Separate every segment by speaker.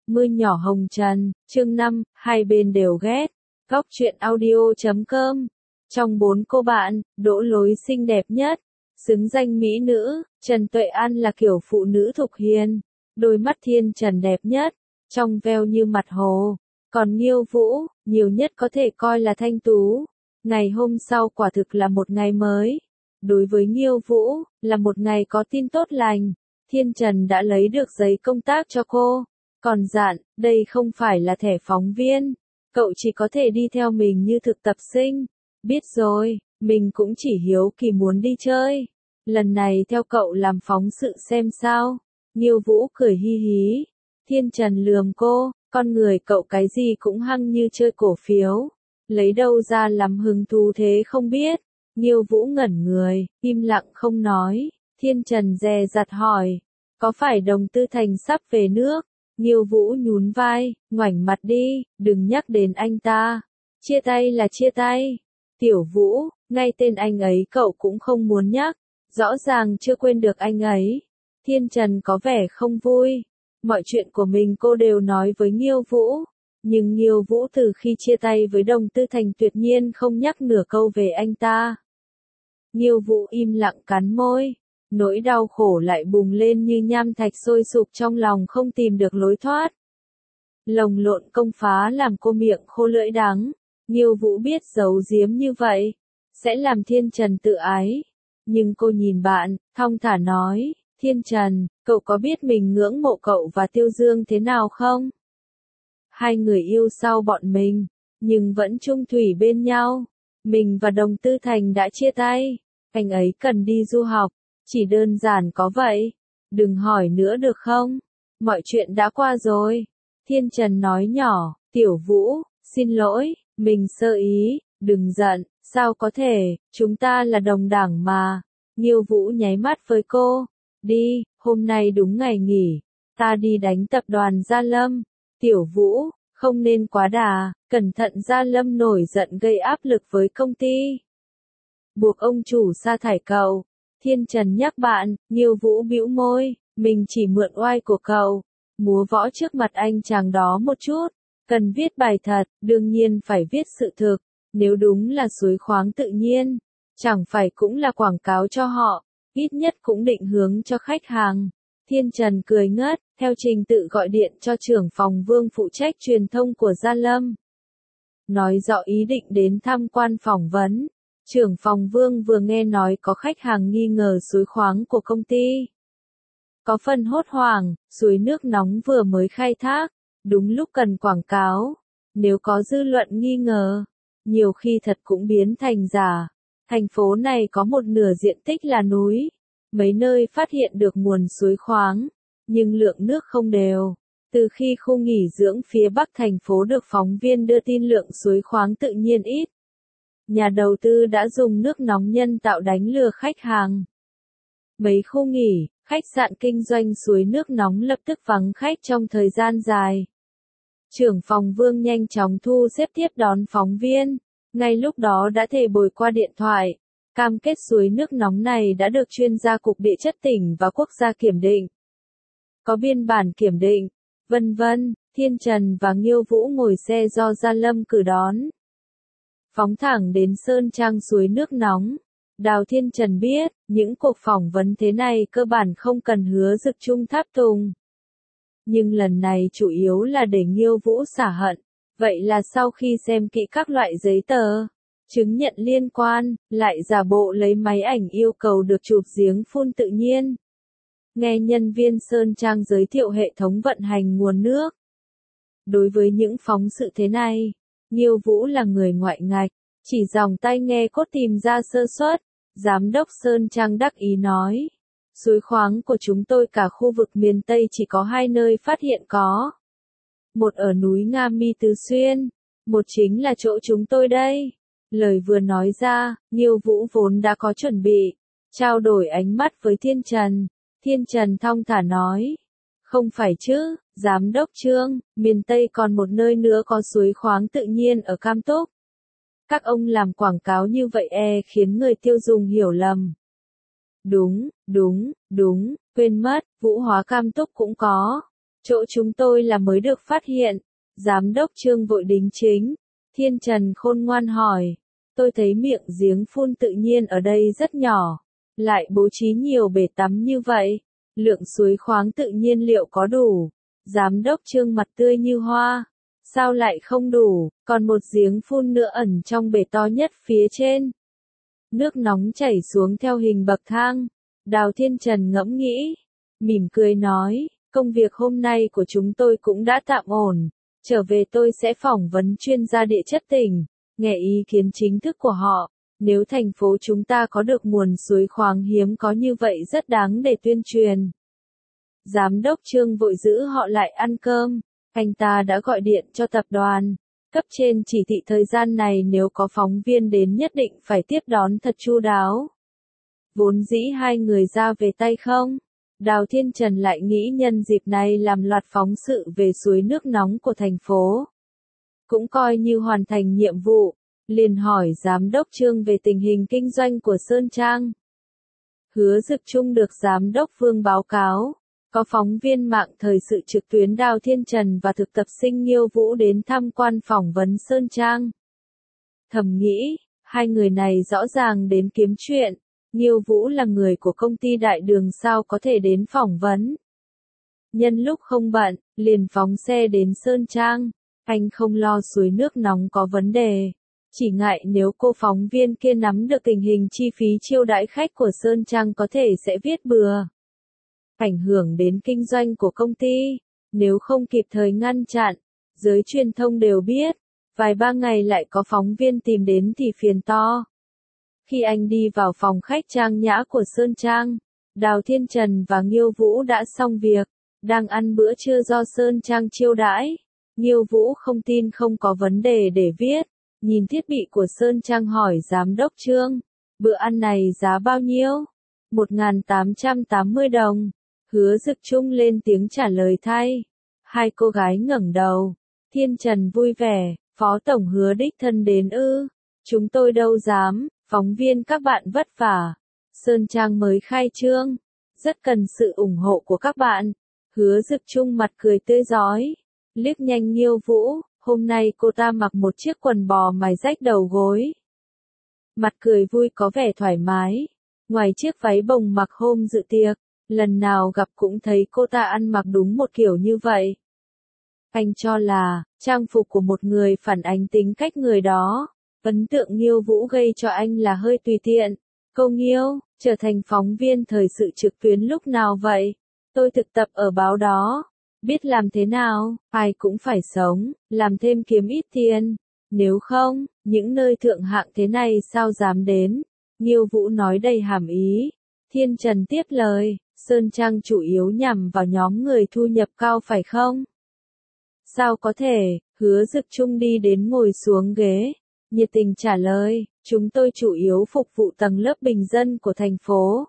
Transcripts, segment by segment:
Speaker 1: Mưa nhỏ hồng trần, chương 5, hai bên đều ghét. Góc truyện audio.com. Trong 4 cô bạn, Đỗ Lối xinh đẹp nhất, xứng danh mỹ nữ, Trần Tuệ An là kiểu phụ nữ thục hiền, đôi mắt thiên trần đẹp nhất, trong veo như mặt hồ. Còn Nghiêu Vũ, nhiều nhất có thể coi là thanh tú. Ngày hôm sau quả thực là một ngày mới. Đối với Nghiêu Vũ, là một ngày có tin tốt lành. Thiên Trần đã lấy được giấy công tác cho cô. Còn dặn, đây không phải là thẻ phóng viên. Cậu chỉ có thể đi theo mình như thực tập sinh. Biết rồi, mình cũng chỉ hiếu kỳ muốn đi chơi. Lần này theo cậu làm phóng sự xem sao. Nghiêu Vũ cười hi hí. Thiên Trần lườm cô, con người cậu cái gì cũng hăng như chơi cổ phiếu. Lấy đâu ra làm hứng thú thế không biết. Nghiêu Vũ ngẩn người, im lặng không nói. Thiên Trần dè dặt hỏi, có phải Đồng Tư Thành sắp về nước? Nghiêu Vũ nhún vai, ngoảnh mặt đi, đừng nhắc đến anh ta. Chia tay là chia tay. Tiểu Vũ, ngay tên anh ấy cậu cũng không muốn nhắc. Rõ ràng chưa quên được anh ấy. Thiên Trần có vẻ không vui. Mọi chuyện của mình cô đều nói với Nghiêu Vũ. Nhưng Nghiêu Vũ từ khi chia tay với Đồng Tư Thành tuyệt nhiên không nhắc nửa câu về anh ta. Nghiêu Vũ im lặng cắn môi. Nỗi đau khổ lại bùng lên như nham thạch sôi sục trong lòng không tìm được lối thoát. Lồng lộn công phá làm cô miệng khô lưỡi đắng. Nghiêu Vũ biết giấu giếm như vậy sẽ làm Thiên Trần tự ái. Nhưng cô nhìn bạn, thong thả nói, Thiên Trần, cậu có biết mình ngưỡng mộ cậu và Tiêu Dương thế nào không? Hai người yêu sau bọn mình, nhưng vẫn chung thủy bên nhau. Mình và Đồng Tư Thành đã chia tay. Anh ấy cần đi du học. Chỉ đơn giản có vậy. Đừng hỏi nữa được không? Mọi chuyện đã qua rồi. Thiên Trần nói nhỏ, Tiểu Vũ, xin lỗi, mình sơ ý, đừng giận, sao có thể, chúng ta là đồng đảng mà. Nghiêu Vũ nháy mắt với cô, đi, hôm nay đúng ngày nghỉ, ta đi đánh tập đoàn Gia Lâm. Tiểu Vũ, không nên quá đà, cẩn thận Gia Lâm nổi giận gây áp lực với công ty. Buộc ông chủ sa thải cậu. Thiên Trần nhắc bạn, Nghiêu Vũ bĩu môi, mình chỉ mượn oai của cậu, múa võ trước mặt anh chàng đó một chút, cần viết bài thật, đương nhiên phải viết sự thực, nếu đúng là suối khoáng tự nhiên, chẳng phải cũng là quảng cáo cho họ, ít nhất cũng định hướng cho khách hàng. Thiên Trần cười ngất, theo trình tự gọi điện cho trưởng phòng Vương phụ trách truyền thông của Gia Lâm. Nói rõ ý định đến tham quan phỏng vấn. Trưởng phòng Vương vừa nghe nói có khách hàng nghi ngờ suối khoáng của công ty. Có phần hốt hoảng, suối nước nóng vừa mới khai thác, đúng lúc cần quảng cáo. Nếu có dư luận nghi ngờ, nhiều khi thật cũng biến thành giả. Thành phố này có một nửa diện tích là núi. Mấy nơi phát hiện được nguồn suối khoáng, nhưng lượng nước không đều. Từ khi khu nghỉ dưỡng phía Bắc thành phố được phóng viên đưa tin lượng suối khoáng tự nhiên ít. Nhà đầu tư đã dùng nước nóng nhân tạo đánh lừa khách hàng. Mấy khu nghỉ, khách sạn kinh doanh suối nước nóng lập tức vắng khách trong thời gian dài. Trưởng phòng Vương nhanh chóng thu xếp tiếp đón phóng viên. Ngay lúc đó đã thề bồi qua điện thoại. Cam kết suối nước nóng này đã được chuyên gia Cục Địa chất tỉnh và quốc gia kiểm định. Có biên bản kiểm định, vân vân. Thiên Trần và Nghiêu Vũ ngồi xe do Gia Lâm cử đón. Phóng thẳng đến Sơn Trang suối nước nóng. Đào Thiên Trần biết, những cuộc phỏng vấn thế này cơ bản không cần hứa dực chung tháp tùng. Nhưng lần này chủ yếu là để Nghiêu Vũ xả hận. Vậy là sau khi xem kỹ các loại giấy tờ, chứng nhận liên quan, lại giả bộ lấy máy ảnh yêu cầu được chụp giếng phun tự nhiên. Nghe nhân viên Sơn Trang giới thiệu hệ thống vận hành nguồn nước. Đối với những phóng sự thế này, Nghiêu Vũ là người ngoại ngạch, chỉ dòng tai nghe cốt tìm ra sơ suất. Giám đốc Sơn Trang đắc ý nói, suối khoáng của chúng tôi cả khu vực miền Tây chỉ có 2 nơi phát hiện có. Một ở núi Nga Mi Tứ Xuyên, một chính là chỗ chúng tôi đây. Lời vừa nói ra, Nghiêu Vũ vốn đã có chuẩn bị, trao đổi ánh mắt với Thiên Trần. Thiên Trần thong thả nói, không phải chứ, Giám đốc Trương, miền Tây còn một nơi nữa có suối khoáng tự nhiên ở Cam Túc. Các ông làm quảng cáo như vậy khiến người tiêu dùng hiểu lầm. Đúng, quên mất, Vũ Hóa Cam Túc cũng có. Chỗ chúng tôi là mới được phát hiện. Giám đốc Trương vội đính chính. Thiên Trần khôn ngoan hỏi. Tôi thấy miệng giếng phun tự nhiên ở đây rất nhỏ. Lại bố trí nhiều bể tắm như vậy. Lượng suối khoáng tự nhiên liệu có đủ? Giám đốc Trương mặt tươi như hoa. Sao lại không đủ, còn một giếng phun nữa ẩn trong bể to nhất phía trên. Nước nóng chảy xuống theo hình bậc thang. Đào Thiên Trần ngẫm nghĩ. Mỉm cười nói, công việc hôm nay của chúng tôi cũng đã tạm ổn. Trở về tôi sẽ phỏng vấn chuyên gia địa chất tỉnh, nghe ý kiến chính thức của họ. Nếu thành phố chúng ta có được nguồn suối khoáng hiếm có như vậy rất đáng để tuyên truyền. Giám đốc Trương vội giữ họ lại ăn cơm. Anh ta đã gọi điện cho tập đoàn. Cấp trên chỉ thị thời gian này nếu có phóng viên đến nhất định phải tiếp đón thật chu đáo. Vốn dĩ hai người ra về tay không. Đào Thiên Trần lại nghĩ nhân dịp này làm loạt phóng sự về suối nước nóng của thành phố. Cũng coi như hoàn thành nhiệm vụ. Liền hỏi giám đốc Trương về tình hình kinh doanh của Sơn Trang. Hứa Dực Trung được giám đốc Vương báo cáo. Có phóng viên mạng thời sự trực tuyến Đào Thiên Trần và thực tập sinh Nghiêu Vũ đến tham quan phỏng vấn Sơn Trang. Thầm nghĩ, hai người này rõ ràng đến kiếm chuyện. Nghiêu Vũ là người của công ty đại đường sao có thể đến phỏng vấn. Nhân lúc không bận, liền phóng xe đến Sơn Trang. Anh không lo suối nước nóng có vấn đề. Chỉ ngại nếu cô phóng viên kia nắm được tình hình chi phí chiêu đãi khách của Sơn Trang có thể sẽ viết bừa. Ảnh hưởng đến kinh doanh của công ty. Nếu không kịp thời ngăn chặn, giới truyền thông đều biết. Vài ba ngày lại có phóng viên tìm đến thì phiền to. Khi anh đi vào phòng khách trang nhã của Sơn Trang, Đào Thiên Trần và Nghiêu Vũ đã xong việc, đang ăn bữa trưa do Sơn Trang chiêu đãi. Nghiêu Vũ không tin không có vấn đề để viết, nhìn thiết bị của Sơn Trang hỏi giám đốc Trương, bữa ăn này giá bao nhiêu? 1.880 đồng. Hứa Dực Trung lên tiếng trả lời thay. Hai cô gái ngẩng đầu. Thiên Trần vui vẻ, Phó Tổng Hứa đích thân đến ư? Chúng tôi đâu dám, phóng viên các bạn vất vả. Sơn Trang mới khai trương, rất cần sự ủng hộ của các bạn. Hứa Dực Trung mặt cười tươi rói, liếc nhanh Nghiêu Vũ, hôm nay cô ta mặc một chiếc quần bò mài rách đầu gối. Mặt cười vui có vẻ thoải mái, ngoài chiếc váy bồng mặc hôm dự tiệc, lần nào gặp cũng thấy cô ta ăn mặc đúng một kiểu như vậy. Anh cho là, trang phục của một người phản ánh tính cách người đó. Ấn tượng Nghiêu Vũ gây cho anh là hơi tùy tiện. Cô Nghiêu, trở thành phóng viên thời sự trực tuyến lúc nào vậy? Tôi thực tập ở báo đó. Biết làm thế nào, ai cũng phải sống, làm thêm kiếm ít tiền. Nếu không, những nơi thượng hạng thế này sao dám đến? Nghiêu Vũ nói đầy hàm ý. Thiên Trần tiếp lời, Sơn Trang chủ yếu nhằm vào nhóm người thu nhập cao phải không? Sao có thể? Hứa Dực Trung đi đến ngồi xuống ghế. Nhiệt tình trả lời, chúng tôi chủ yếu phục vụ tầng lớp bình dân của thành phố.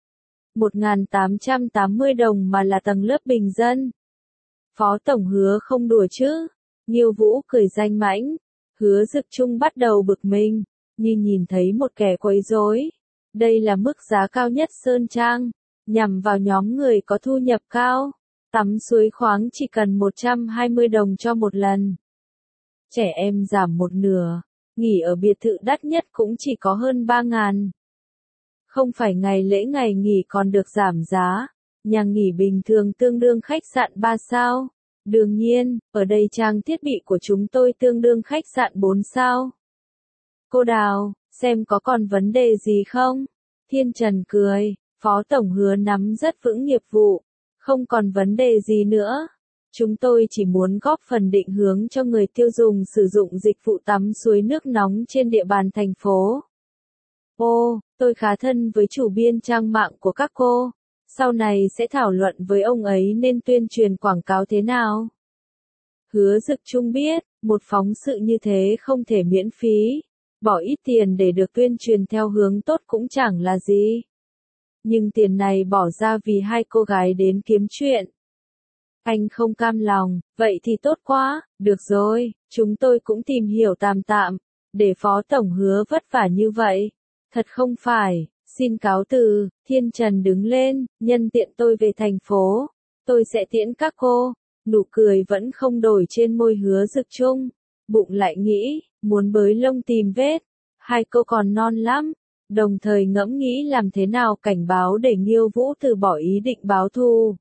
Speaker 1: 1.880 đồng mà là tầng lớp bình dân. Phó Tổng Hứa không đùa chứ? Nghiêu Vũ cười danh mãnh. Hứa Dực Trung bắt đầu bực mình, như nhìn thấy một kẻ quấy rối. Đây là mức giá cao nhất Sơn Trang, nhằm vào nhóm người có thu nhập cao. Tắm suối khoáng chỉ cần 120 đồng cho một lần. Trẻ em giảm một nửa. Nghỉ ở biệt thự đắt nhất cũng chỉ có hơn 3.000. Không phải ngày lễ ngày nghỉ còn được giảm giá. Nhà nghỉ bình thường tương đương khách sạn 3 sao. Đương nhiên, ở đây trang thiết bị của chúng tôi tương đương khách sạn 4 sao. Cô Đào, xem có còn vấn đề gì không? Thiên Trần cười, Phó Tổng Hứa nắm rất vững nghiệp vụ. Không còn vấn đề gì nữa. Chúng tôi chỉ muốn góp phần định hướng cho người tiêu dùng sử dụng dịch vụ tắm suối nước nóng trên địa bàn thành phố. Ô, tôi khá thân với chủ biên trang mạng của các cô. Sau này sẽ thảo luận với ông ấy nên tuyên truyền quảng cáo thế nào. Hứa Dực Trung biết, một phóng sự như thế không thể miễn phí. Bỏ ít tiền để được tuyên truyền theo hướng tốt cũng chẳng là gì. Nhưng tiền này bỏ ra vì hai cô gái đến kiếm chuyện. Anh không cam lòng, vậy thì tốt quá, được rồi, chúng tôi cũng tìm hiểu tạm tạm, để Phó Tổng Hứa vất vả như vậy. Thật không phải, xin cáo từ. Thiên Trần đứng lên, nhân tiện tôi về thành phố, tôi sẽ tiễn các cô. nụ cười vẫn không đổi trên môi Hứa Dực Trung, bụng lại nghĩ, muốn bới lông tìm vết, hai cô còn non lắm, đồng thời ngẫm nghĩ làm thế nào cảnh báo để Nghiêu Vũ từ bỏ ý định báo thù.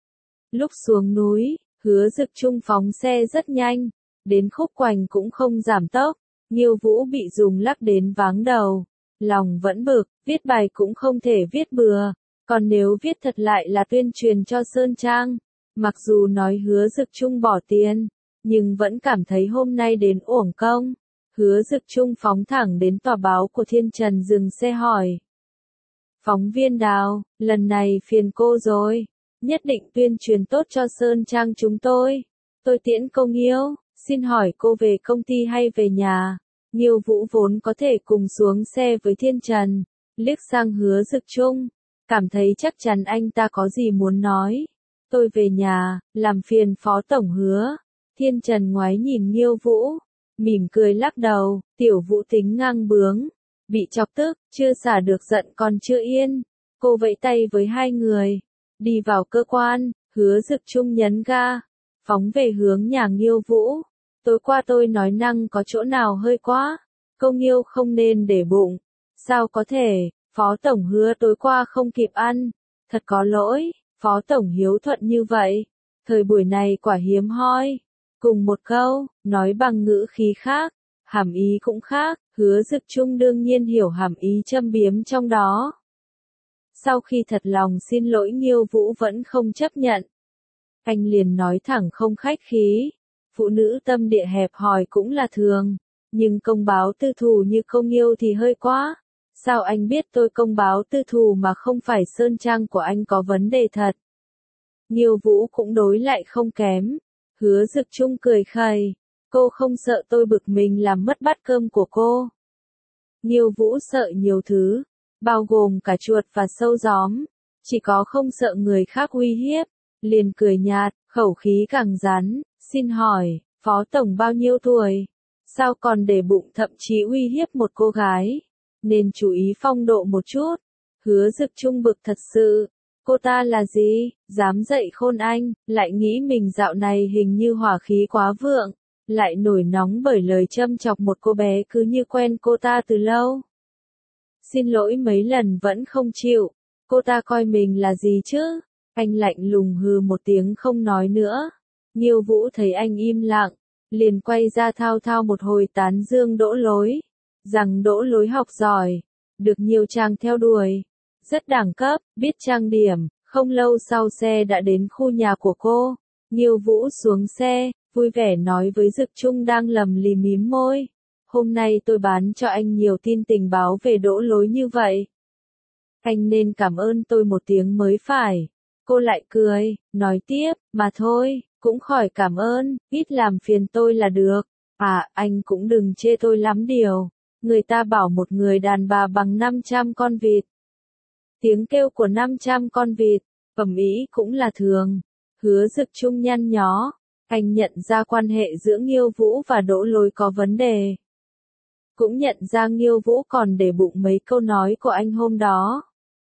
Speaker 1: Lúc xuống núi, Hứa Dực Trung phóng xe rất nhanh, đến khúc quanh cũng không giảm tốc, Nghiêu Vũ bị dùng lắc đến váng đầu, lòng vẫn bực, viết bài cũng không thể viết bừa, còn nếu viết thật lại là tuyên truyền cho Sơn Trang. Mặc dù nói Hứa Dực Trung bỏ tiền, nhưng vẫn cảm thấy hôm nay đến uổng công. Hứa Dực Trung phóng thẳng đến tòa báo của Thiên Trần dừng xe hỏi. Phóng viên Đào, lần này phiền cô rồi, nhất định tuyên truyền tốt cho Sơn Trang chúng tôi. Tôi tiễn cô Nghiêu, xin hỏi cô về công ty hay về nhà? Nghiêu Vũ vốn có thể cùng xuống xe với Thiên Trần, liếc sang Hứa Dực Trung, cảm thấy chắc chắn anh ta có gì muốn nói. Tôi về nhà, làm phiền Phó Tổng Hứa. Thiên Trần ngoái nhìn Nghiêu Vũ, mỉm cười lắc đầu, Tiểu Vũ tính ngang bướng, bị chọc tức, chưa xả được giận còn chưa yên. Cô vẫy tay với hai người, đi vào cơ quan, Hứa Dực Trung nhấn ga, phóng về hướng nhà Nghiêu Vũ. Tối qua tôi nói năng có chỗ nào hơi quá, cô Nghiêu không nên để bụng. Sao có thể, Phó Tổng Hứa tối qua không kịp ăn, thật có lỗi. Phó Tổng hiếu thuận như vậy, thời buổi này quả hiếm hoi. Cùng một câu, nói bằng ngữ khí khác, hàm ý cũng khác, Hứa Dực Trung đương nhiên hiểu hàm ý châm biếm trong đó. Sau khi thật lòng xin lỗi Nghiêu Vũ vẫn không chấp nhận. Anh liền nói thẳng không khách khí, phụ nữ tâm địa hẹp hòi cũng là thường, nhưng công báo tư thù như cô Nghiêu thì hơi quá. Sao anh biết tôi công báo tư thù mà không phải Sơn Trang của anh có vấn đề thật? Nghiêu Vũ cũng đối lại không kém. Hứa Dực Trung cười khẩy, cô không sợ tôi bực mình làm mất bát cơm của cô. Nghiêu Vũ sợ nhiều thứ, bao gồm cả chuột và sâu gióm, chỉ có không sợ người khác uy hiếp. Liền cười nhạt, khẩu khí càng rắn, xin hỏi, Phó Tổng bao nhiêu tuổi? Sao còn để bụng thậm chí uy hiếp một cô gái? Nên chú ý phong độ một chút. Hứa Dực Trung bực thật sự. Cô ta là gì? Dám dạy khôn anh, lại nghĩ mình dạo này hình như hỏa khí quá vượng, lại nổi nóng bởi lời châm chọc một cô bé cứ như quen cô ta từ lâu. Xin lỗi mấy lần vẫn không chịu, cô ta coi mình là gì chứ? Anh lạnh lùng hừ một tiếng không nói nữa. Nghiêu Vũ thấy anh im lặng, liền quay ra thao thao một hồi tán dương Đỗ Lối, rằng Đỗ Lối học giỏi, được nhiều chàng theo đuổi, rất đẳng cấp, biết trang điểm. Không lâu sau xe đã đến khu nhà của cô. Nghiêu Vũ xuống xe, vui vẻ nói với Dực Trung đang lầm lì mím môi. Hôm nay tôi bán cho anh nhiều tin tình báo về Đỗ Lối như vậy. Anh nên cảm ơn tôi một tiếng mới phải. Cô lại cười, nói tiếp, mà thôi, cũng khỏi cảm ơn, ít làm phiền tôi là được. À, anh cũng đừng chê tôi lắm điều. Người ta bảo một người đàn bà bằng 500 con vịt. Tiếng kêu của 500 con vịt, ầm ĩ cũng là thường. Hứa Dực Trung nhăn nhó, anh nhận ra quan hệ giữa Nghiêu Vũ và Đỗ Lối có vấn đề. Cũng nhận ra Nghiêu Vũ còn để bụng mấy câu nói của anh hôm đó.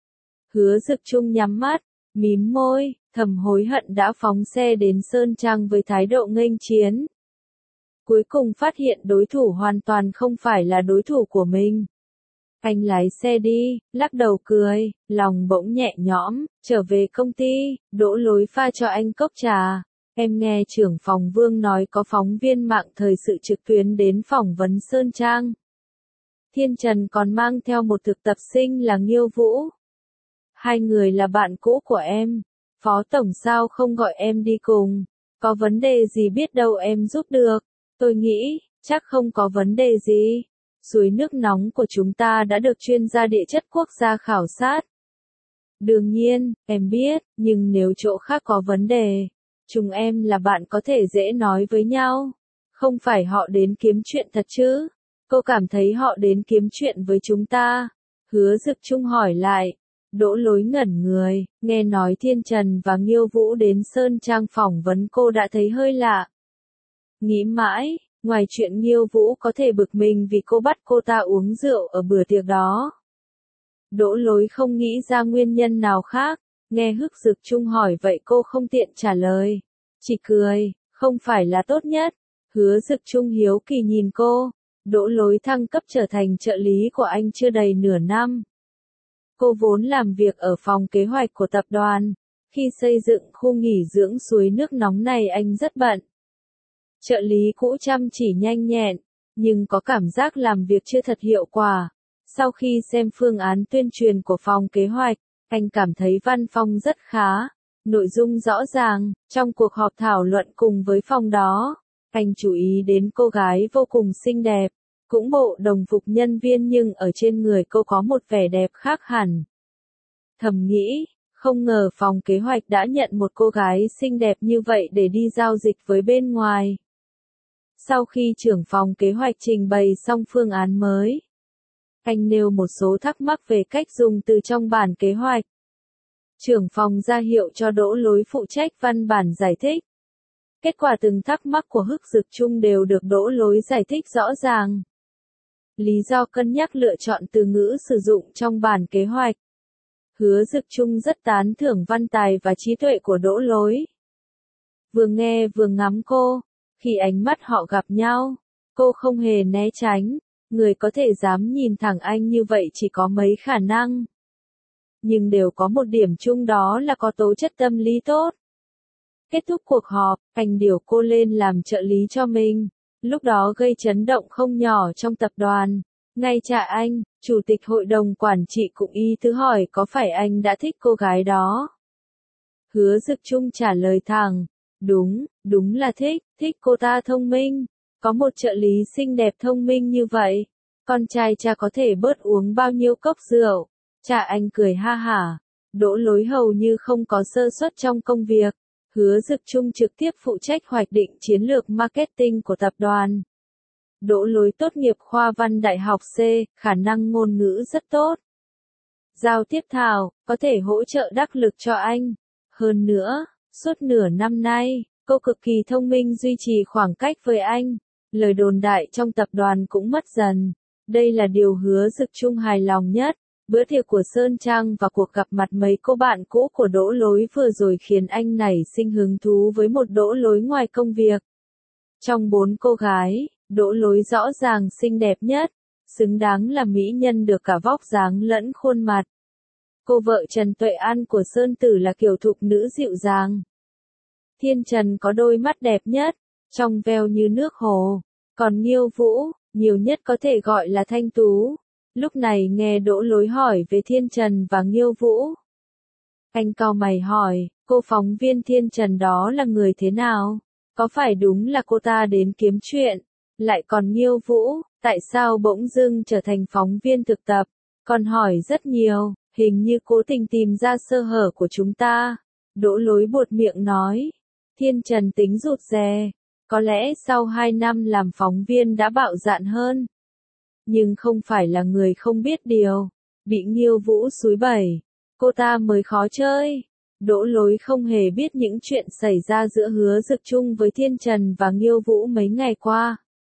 Speaker 1: Hứa Dực Trung nhắm mắt, mím môi, thầm hối hận đã phóng xe đến Sơn Trang với thái độ nghênh chiến. Cuối cùng phát hiện đối thủ hoàn toàn không phải là đối thủ của mình. Anh lái xe đi, lắc đầu cười, lòng bỗng nhẹ nhõm, trở về công ty, Đỗ Lối pha cho anh cốc trà. Em nghe trưởng phòng Vương nói có phóng viên mạng thời sự trực tuyến đến phỏng vấn Sơn Trang. Thiên Trần còn mang theo một thực tập sinh là Nghiêu Vũ. Hai người là bạn cũ của em. Phó Tổng sao không gọi em đi cùng? Có vấn đề gì biết đâu em giúp được. Tôi nghĩ, chắc không có vấn đề gì. Suối nước nóng của chúng ta đã được chuyên gia địa chất quốc gia khảo sát. Đương nhiên, em biết, nhưng nếu chỗ khác có vấn đề, chúng em là bạn có thể dễ nói với nhau. Không phải họ đến kiếm chuyện thật chứ? Cô cảm thấy họ đến kiếm chuyện với chúng ta? Hứa Dực Trung hỏi lại. Đỗ Lối ngẩn người, nghe nói Thiên Trần và Nghiêu Vũ đến Sơn Trang phỏng vấn cô đã thấy hơi lạ. Nghĩ mãi, ngoài chuyện Nghiêu Vũ có thể bực mình vì cô bắt cô ta uống rượu ở bữa tiệc đó. Đỗ Lối không nghĩ ra nguyên nhân nào khác, nghe Hức Dực Trung hỏi vậy cô không tiện trả lời. Chỉ cười, không phải là tốt nhất. Hứa Dực Trung hiếu kỳ nhìn cô. Đỗ Lối thăng cấp trở thành trợ lý của anh chưa đầy nửa năm. Cô vốn làm việc ở phòng kế hoạch của tập đoàn. Khi xây dựng khu nghỉ dưỡng suối nước nóng này anh rất bận. Trợ lý cũ chăm chỉ nhanh nhẹn, nhưng có cảm giác làm việc chưa thật hiệu quả. Sau khi xem phương án tuyên truyền của phòng kế hoạch, anh cảm thấy văn phong rất khá, nội dung rõ ràng. Trong cuộc họp thảo luận cùng với phòng đó, anh chú ý đến cô gái vô cùng xinh đẹp, cũng bộ đồng phục nhân viên nhưng ở trên người cô có một vẻ đẹp khác hẳn. Thầm nghĩ, không ngờ phòng kế hoạch đã nhận một cô gái xinh đẹp như vậy để đi giao dịch với bên ngoài. Sau khi trưởng phòng kế hoạch trình bày xong phương án mới, anh nêu một số thắc mắc về cách dùng từ trong bản kế hoạch. Trưởng phòng ra hiệu cho Đỗ Lối phụ trách văn bản giải thích. Kết quả từng thắc mắc của Hức Dực Trung đều được Đỗ Lối giải thích rõ ràng. Lý do cân nhắc lựa chọn từ ngữ sử dụng trong bản kế hoạch. Hứa Dực Trung rất tán thưởng văn tài và trí tuệ của Đỗ Lối. Vừa nghe vừa ngắm cô, khi ánh mắt họ gặp nhau, cô không hề né tránh, người có thể dám nhìn thẳng anh như vậy chỉ có mấy khả năng. Nhưng đều có một điểm chung đó là có tố chất tâm lý tốt. Kết thúc cuộc họp, anh điều cô lên làm trợ lý cho mình, lúc đó gây chấn động không nhỏ trong tập đoàn. Ngay cha anh, chủ tịch hội đồng quản trị cũng y thứ hỏi có phải anh đã thích cô gái đó. Hứa Dực Trung trả lời thẳng, đúng là thích cô ta thông minh, có một trợ lý xinh đẹp thông minh như vậy, con trai cha có thể bớt uống bao nhiêu cốc rượu. Cha anh cười ha hả, Đỗ Lối hầu như không có sơ suất trong công việc. Hứa Dực Trung trực tiếp phụ trách hoạch định chiến lược marketing của tập đoàn. Đỗ Lối tốt nghiệp khoa văn đại học C, khả năng ngôn ngữ rất tốt. Giao tiếp thạo, có thể hỗ trợ đắc lực cho anh. Hơn nữa, suốt nửa năm nay, cô cực kỳ thông minh duy trì khoảng cách với anh. Lời đồn đại trong tập đoàn cũng mất dần. Đây là điều Hứa Dực Trung hài lòng nhất. Bữa tiệc của Sơn Trang và cuộc gặp mặt mấy cô bạn cũ của Đỗ Lối vừa rồi khiến anh nảy sinh hứng thú với một Đỗ Lối ngoài công việc. Trong 4 cô gái, Đỗ Lối rõ ràng xinh đẹp nhất, xứng đáng là mỹ nhân được cả vóc dáng lẫn khuôn mặt. Cô vợ Trần Tuệ An của Sơn Tử là kiểu thục nữ dịu dàng. Thiên Trần có đôi mắt đẹp nhất, trong veo như nước hồ, còn Nghiêu Vũ, nhiều nhất có thể gọi là thanh tú. Lúc này nghe Đỗ Lối hỏi về Thiên Trần và Nghiêu Vũ. Anh cau mày hỏi, cô phóng viên Thiên Trần đó là người thế nào? Có phải đúng là cô ta đến kiếm chuyện? Lại còn Nghiêu Vũ, tại sao bỗng dưng trở thành phóng viên thực tập? Còn hỏi rất nhiều, hình như cố tình tìm ra sơ hở của chúng ta. Đỗ Lối buột miệng nói, Thiên Trần tính rụt rè, có lẽ sau 2 năm làm phóng viên đã bạo dạn hơn. Nhưng không phải là người không biết điều, bị Nghiêu Vũ xúi bẩy, cô ta mới khó chơi. Đỗ Lối không hề biết những chuyện xảy ra giữa Hứa Dực Trung với Thiên Trần và Nghiêu Vũ mấy ngày qua.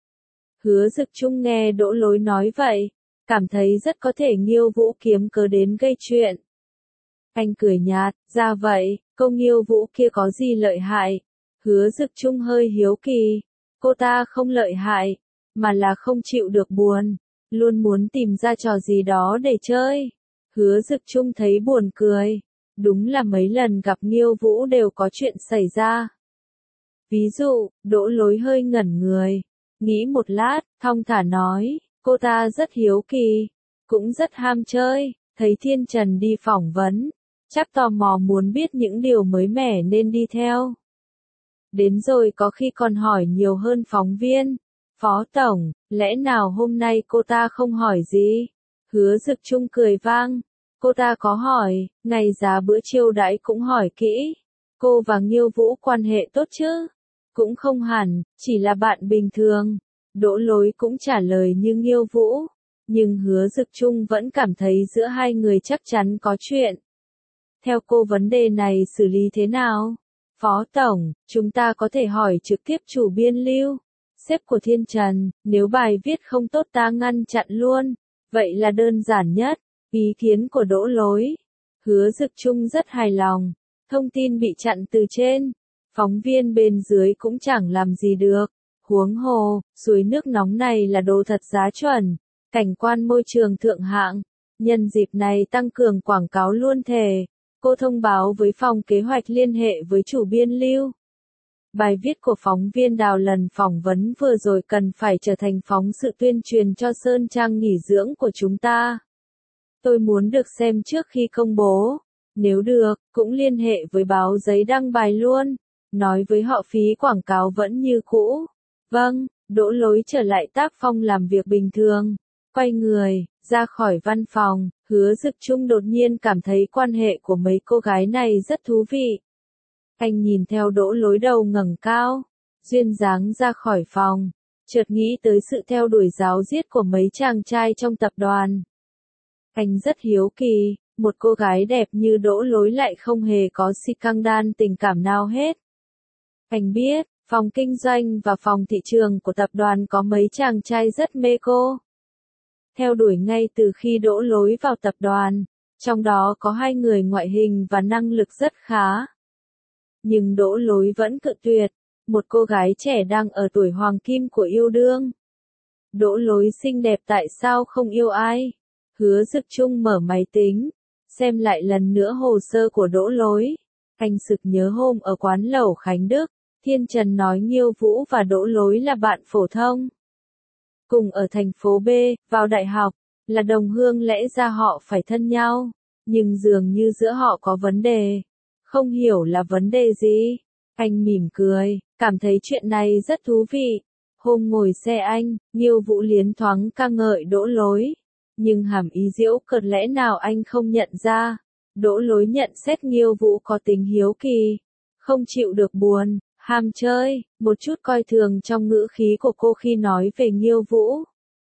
Speaker 1: Hứa Dực Trung nghe Đỗ Lối nói vậy, cảm thấy rất có thể Nghiêu Vũ kiếm cớ đến gây chuyện. Anh cười nhạt, ra vậy, cô Nghiêu Vũ kia có gì lợi hại? Hứa Dực Trung hơi hiếu kỳ, cô ta không lợi hại, mà là không chịu được buồn, luôn muốn tìm ra trò gì đó để chơi. Hứa Dực Trung thấy buồn cười, đúng là mấy lần gặp Nghiêu Vũ đều có chuyện xảy ra. Ví dụ, Đỗ Lối hơi ngẩn người, nghĩ một lát, thong thả nói, cô ta rất hiếu kỳ, cũng rất ham chơi, thấy Thiên Trần đi phỏng vấn, chắc tò mò muốn biết những điều mới mẻ nên đi theo. Đến rồi có khi còn hỏi nhiều hơn phóng viên. Phó Tổng, lẽ nào hôm nay cô ta không hỏi gì? Hứa Dực Trung cười vang. Cô ta có hỏi, ngày giá bữa chiêu đãi cũng hỏi kỹ. Cô và Nghiêu Vũ quan hệ tốt chứ? Cũng không hẳn, chỉ là bạn bình thường. Đỗ Lối cũng trả lời như Nghiêu Vũ. Nhưng Hứa Dực Trung vẫn cảm thấy giữa hai người chắc chắn có chuyện. Theo cô vấn đề này xử lý thế nào? Phó Tổng, chúng ta có thể hỏi trực tiếp chủ biên Lưu, sếp của Thiên Trần, nếu bài viết không tốt ta ngăn chặn luôn. Vậy là đơn giản nhất. Ý kiến của Đỗ Lối. Hứa Dực Trung rất hài lòng. Thông tin bị chặn từ trên. Phóng viên bên dưới cũng chẳng làm gì được. Huống hồ, suối nước nóng này là đồ thật giá chuẩn, cảnh quan môi trường thượng hạng. Nhân dịp này tăng cường quảng cáo luôn thề. Cô thông báo với phòng kế hoạch liên hệ với chủ biên Lưu. Bài viết của phóng viên Đào lần phỏng vấn vừa rồi cần phải trở thành phóng sự tuyên truyền cho Sơn Trang nghỉ dưỡng của chúng ta. Tôi muốn được xem trước khi công bố. Nếu được, cũng liên hệ với báo giấy đăng bài luôn. Nói với họ phí quảng cáo vẫn như cũ. Vâng, Đỗ Lối trở lại tác phong làm việc bình thường. Quay người, ra khỏi văn phòng, Hứa Dực Trung đột nhiên cảm thấy quan hệ của mấy cô gái này rất thú vị. Anh nhìn theo Đỗ Lối đầu ngẩng cao, duyên dáng ra khỏi phòng, chợt nghĩ tới sự theo đuổi ráo riết của mấy chàng trai trong tập đoàn. Anh rất hiếu kỳ, một cô gái đẹp như Đỗ Lối lại không hề có scandal tình cảm nào hết. Anh biết, phòng kinh doanh và phòng thị trường của tập đoàn có mấy chàng trai rất mê cô. Theo đuổi ngay từ khi Đỗ Lối vào tập đoàn, trong đó có 2 người ngoại hình và năng lực rất khá. Nhưng Đỗ Lối vẫn cự tuyệt, một cô gái trẻ đang ở tuổi hoàng kim của yêu đương. Đỗ Lối xinh đẹp tại sao không yêu ai? Hứa Dực Trung mở máy tính, xem lại lần nữa hồ sơ của Đỗ Lối. Anh sực nhớ hôm ở quán lẩu Khánh Đức, Thiên Trần nói Nghiêu Vũ và Đỗ Lối là bạn phổ thông. Cùng ở thành phố B, vào đại học, là đồng hương lẽ ra họ phải thân nhau, nhưng dường như giữa họ có vấn đề. Không hiểu là vấn đề gì. Anh mỉm cười, cảm thấy chuyện này rất thú vị. Hôm ngồi xe anh, Nghiêu Vũ liến thoáng ca ngợi Đỗ Lối. Nhưng hàm ý giễu cợt lẽ nào anh không nhận ra. Đỗ Lối nhận xét Nghiêu Vũ có tính hiếu kỳ, không chịu được buồn, ham chơi, một chút coi thường trong ngữ khí của cô khi nói về Nghiêu Vũ.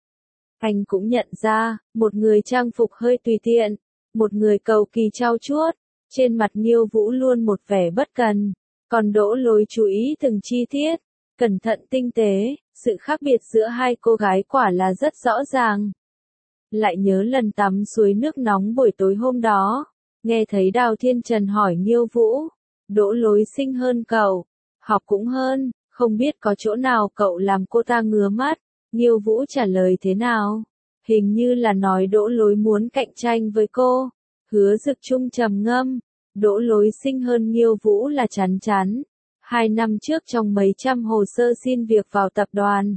Speaker 1: Anh cũng nhận ra, một người trang phục hơi tùy tiện, một người cầu kỳ trau chuốt, trên mặt Nghiêu Vũ luôn một vẻ bất cần, còn Đỗ Lối chú ý từng chi tiết, cẩn thận tinh tế, sự khác biệt giữa hai cô gái quả là rất rõ ràng. Lại nhớ lần tắm suối nước nóng buổi tối hôm đó, nghe thấy Đào Thiên Trần hỏi Nghiêu Vũ, Đỗ Lối xinh hơn cậu, học cũng hơn, không biết có chỗ nào cậu làm cô ta ngứa mắt. Nghiêu Vũ trả lời thế nào? Hình như là nói Đỗ Lối muốn cạnh tranh với cô. Hứa Dực Trung trầm ngâm, Đỗ Lối xinh hơn Nghiêu Vũ là chắn chắn. 2 năm trước trong mấy trăm hồ sơ xin việc vào tập đoàn,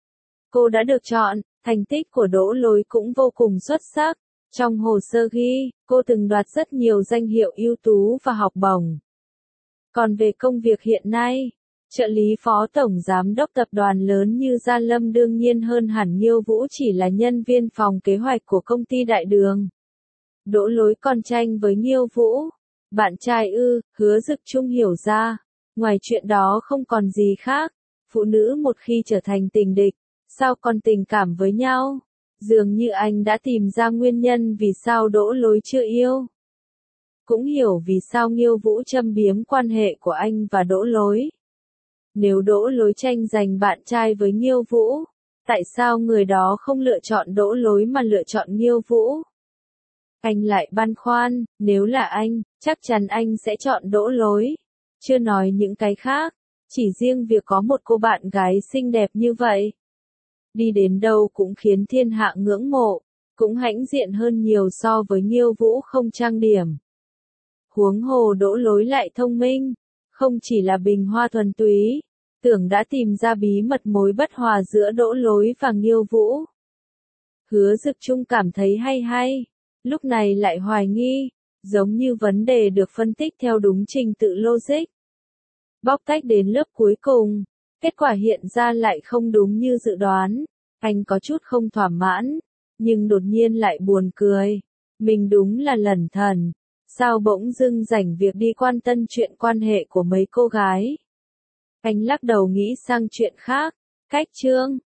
Speaker 1: cô đã được chọn, thành tích của Đỗ Lối cũng vô cùng xuất sắc. Trong hồ sơ ghi, cô từng đoạt rất nhiều danh hiệu ưu tú và học bổng. Còn về công việc hiện nay, trợ lý phó tổng giám đốc tập đoàn lớn như Gia Lâm đương nhiên hơn hẳn Nghiêu Vũ chỉ là nhân viên phòng kế hoạch của công ty Đại Đường. Đỗ Lối còn tranh với Nghiêu Vũ. Bạn trai ư? Hứa Dực Trung hiểu ra. Ngoài chuyện đó không còn gì khác. Phụ nữ một khi trở thành tình địch, sao còn tình cảm với nhau? Dường như anh đã tìm ra nguyên nhân vì sao Đỗ Lối chưa yêu. Cũng hiểu vì sao Nghiêu Vũ châm biếm quan hệ của anh và Đỗ Lối. Nếu Đỗ Lối tranh giành bạn trai với Nghiêu Vũ, tại sao người đó không lựa chọn Đỗ Lối mà lựa chọn Nghiêu Vũ? Anh lại băn khoăn, nếu là anh, chắc chắn anh sẽ chọn Đỗ Lối. Chưa nói những cái khác, chỉ riêng việc có một cô bạn gái xinh đẹp như vậy, đi đến đâu cũng khiến thiên hạ ngưỡng mộ, cũng hãnh diện hơn nhiều so với Nghiêu Vũ không trang điểm. Huống hồ Đỗ Lối lại thông minh, không chỉ là bình hoa thuần túy, tưởng đã tìm ra bí mật mối bất hòa giữa Đỗ Lối và Nghiêu Vũ. Hứa Dực Trung cảm thấy hay, lúc này lại hoài nghi, giống như vấn đề được phân tích theo đúng trình tự logic. Bóc tách đến lớp cuối cùng, kết quả hiện ra lại không đúng như dự đoán. Anh có chút không thỏa mãn, nhưng đột nhiên lại buồn cười. Mình đúng là lẩn thẩn, sao bỗng dưng rảnh việc đi quan tâm chuyện quan hệ của mấy cô gái. Anh lắc đầu nghĩ sang chuyện khác. Cách chương